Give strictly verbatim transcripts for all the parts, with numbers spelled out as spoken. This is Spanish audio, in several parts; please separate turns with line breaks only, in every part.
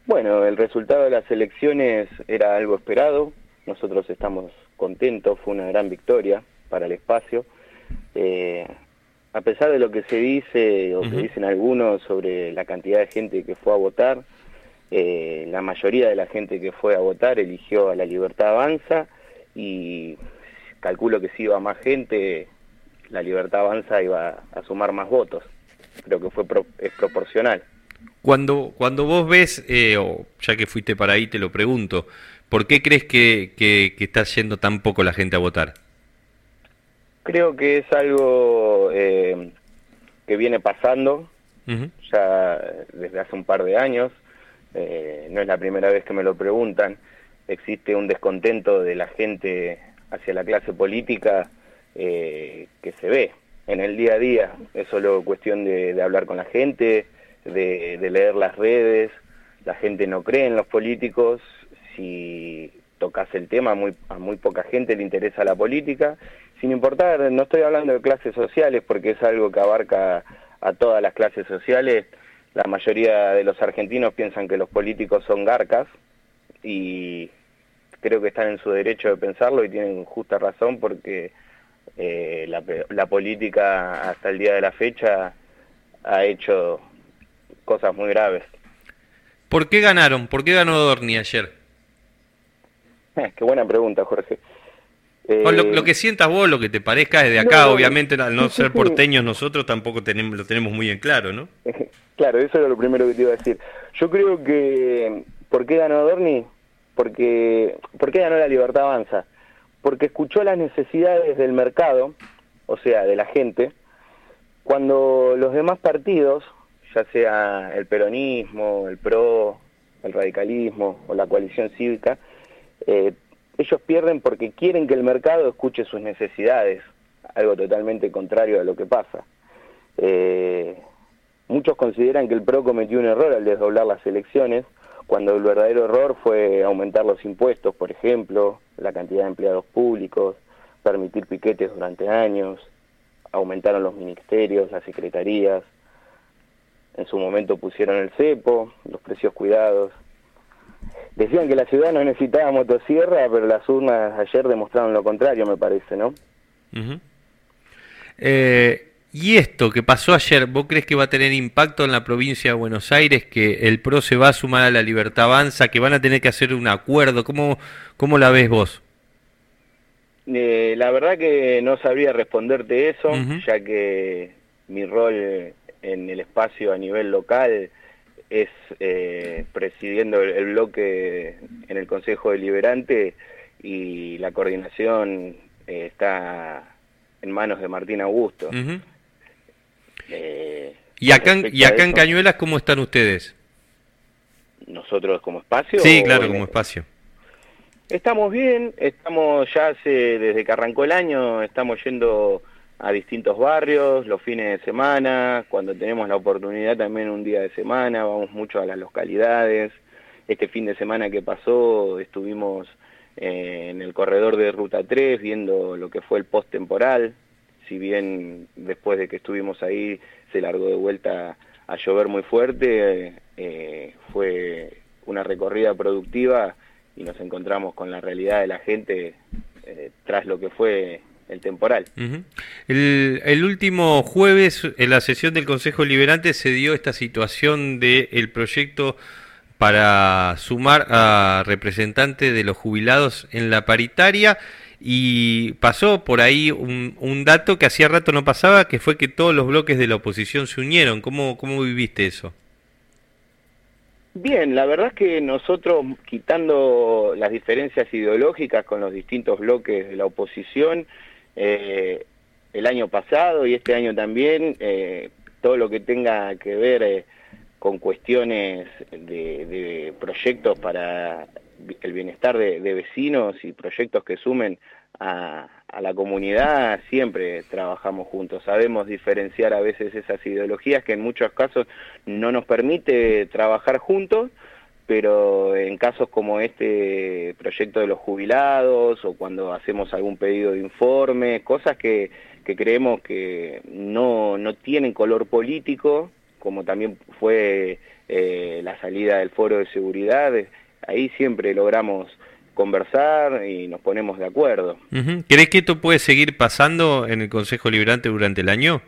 Bueno, el resultado de las elecciones era algo esperado, nosotros estamos contentos, fue una gran victoria para el espacio. Eh, a pesar de lo que se dice o que
Uh-huh.
dicen algunos sobre la cantidad de gente que fue a votar, eh, la mayoría de la gente que fue a votar eligió a La Libertad Avanza y calculo que si iba más gente, La Libertad Avanza iba a sumar más votos. Creo que fue pro, es proporcional.
Cuando, cuando vos ves, eh, o ya que fuiste para ahí, te lo pregunto, ¿por qué crees que, que, que está yendo tan poco la gente a votar?
Creo que es algo eh, que viene pasando
Uh-huh.
ya desde hace un par de años, eh, no es la primera vez que me lo preguntan. Existe un descontento de la gente hacia la clase política eh, que se ve en el día a día. Es solo cuestión de, de hablar con la gente, de, de leer las redes. La gente no cree en los políticos. Si tocas el tema, muy, a muy poca gente le interesa la política. Sin importar, no estoy hablando de clases sociales porque es algo que abarca a todas las clases sociales. La mayoría de los argentinos piensan que los políticos son garcas y creo que están en su derecho de pensarlo y tienen justa razón porque eh, la, la política hasta el día de la fecha ha hecho cosas muy graves.
¿Por qué ganaron? ¿Por qué ganó Dorni ayer?
Eh, qué buena pregunta, Jorge.
O lo, lo
Eh,
que sientas vos, lo que te parezca desde
no,
acá,
no,
obviamente al no
sí, sí,
ser
sí.
porteños nosotros tampoco tenemos, lo tenemos muy en claro, ¿no?
Claro, eso era lo primero que te iba a decir. Yo creo que, ¿por qué ganó Dorni? Porque, ¿por qué ganó La Libertad Avanza? Porque escuchó las necesidades del mercado, o sea, de la gente, cuando los demás partidos, ya sea el peronismo, el PRO, el radicalismo o la coalición cívica, eh, ellos pierden porque quieren que el mercado escuche sus necesidades, algo totalmente contrario a lo que pasa. Eh, muchos consideran que el PRO cometió un error al desdoblar las elecciones, cuando el verdadero error fue aumentar los impuestos, por ejemplo, la cantidad de empleados públicos, permitir piquetes durante años, aumentaron los ministerios, las secretarías, en su momento pusieron el cepo, los precios cuidados. Decían que la ciudad no necesitaba motosierra, pero las urnas ayer demostraron lo contrario, me parece, ¿no?
Uh-huh. Eh, y esto que pasó ayer, ¿vos crees que va a tener impacto en la provincia de Buenos Aires, que el PRO se va a sumar a La Libertad Avanza, que van a tener que hacer un acuerdo? ¿Cómo, cómo la ves vos?
Eh, la verdad que no sabría responderte eso,
Uh-huh.
ya que mi rol en el espacio a nivel local es eh, presidiendo el, el bloque en el Consejo Deliberante y la coordinación eh, está en manos de Martín Augusto.
Uh-huh.
Eh,
¿Y
con
acá, en, y
respecto a
acá en
eso,
Cañuelas cómo están ustedes?
nosotros como espacio
Sí,
o
claro,
en,
como espacio.
estamos bien, estamos ya hace, desde que arrancó el año, estamos yendo a distintos barrios, los fines de semana, cuando tenemos la oportunidad también un día de semana, vamos mucho a las localidades. Este fin de semana que pasó estuvimos eh, en el corredor de Ruta tres viendo lo que fue el post-temporal, si bien después de que estuvimos ahí se largó de vuelta a llover muy fuerte, eh, fue una recorrida productiva y nos encontramos con la realidad de la gente eh, tras lo que fue el temporal.
Uh-huh. El, el último jueves, en la sesión del Consejo Deliberante, se dio esta situación del proyecto para sumar a representantes de los jubilados en la paritaria y pasó por ahí un, un dato que hacía rato no pasaba, que fue que todos los bloques de la oposición se unieron. ¿Cómo, cómo viviste eso?
Bien, la verdad es que nosotros, quitando las diferencias ideológicas con los distintos bloques de la oposición, eh, el año pasado y este año también, eh, todo lo que tenga que ver eh, con cuestiones de, de proyectos para el bienestar de, de vecinos y proyectos que sumen a, a la comunidad, siempre trabajamos juntos. Sabemos diferenciar a veces esas ideologías que en muchos casos no nos permite trabajar juntos, pero en casos como este proyecto de los jubilados o cuando hacemos algún pedido de informe, cosas que, que creemos que no, no tienen color político, como también fue eh, la la salida del foro de seguridad, ahí siempre logramos conversar y nos ponemos de acuerdo.
Uh-huh. ¿Crees que esto puede seguir pasando en el Consejo Liberante durante el año?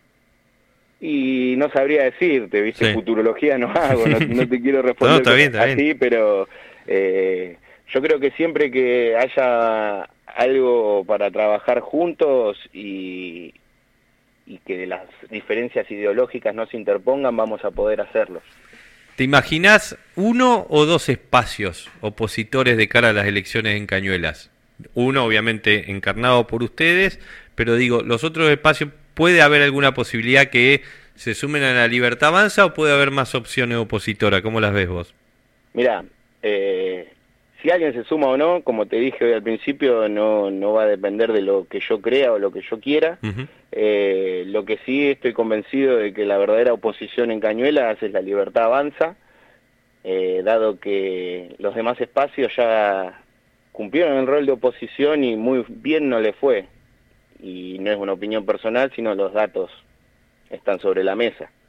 Y no sabría decirte, ¿viste? Sí. Futurología no hago, no, no te quiero responder
no, está bien, está
así,
bien.
pero eh, yo creo que siempre que haya algo para trabajar juntos y, y que las diferencias ideológicas no se interpongan, vamos a poder hacerlo.
¿Te imaginás uno o dos espacios opositores de cara a las elecciones en Cañuelas? Uno, obviamente, encarnado por ustedes, pero digo, los otros espacios, ¿puede haber alguna posibilidad que se sumen a la Libertad Avanza o puede haber más opciones opositoras? ¿Cómo las ves vos?
Mirá, eh, si alguien se suma o no, como te dije hoy al principio, no, no va a depender de lo que yo crea o lo que yo quiera. Uh-huh. Eh, lo que sí estoy convencido de que la verdadera oposición en Cañuelas es la Libertad Avanza, eh, dado que los demás espacios ya cumplieron el rol de oposición y muy bien no le fue. Y no es una opinión personal, sino los datos están sobre la mesa.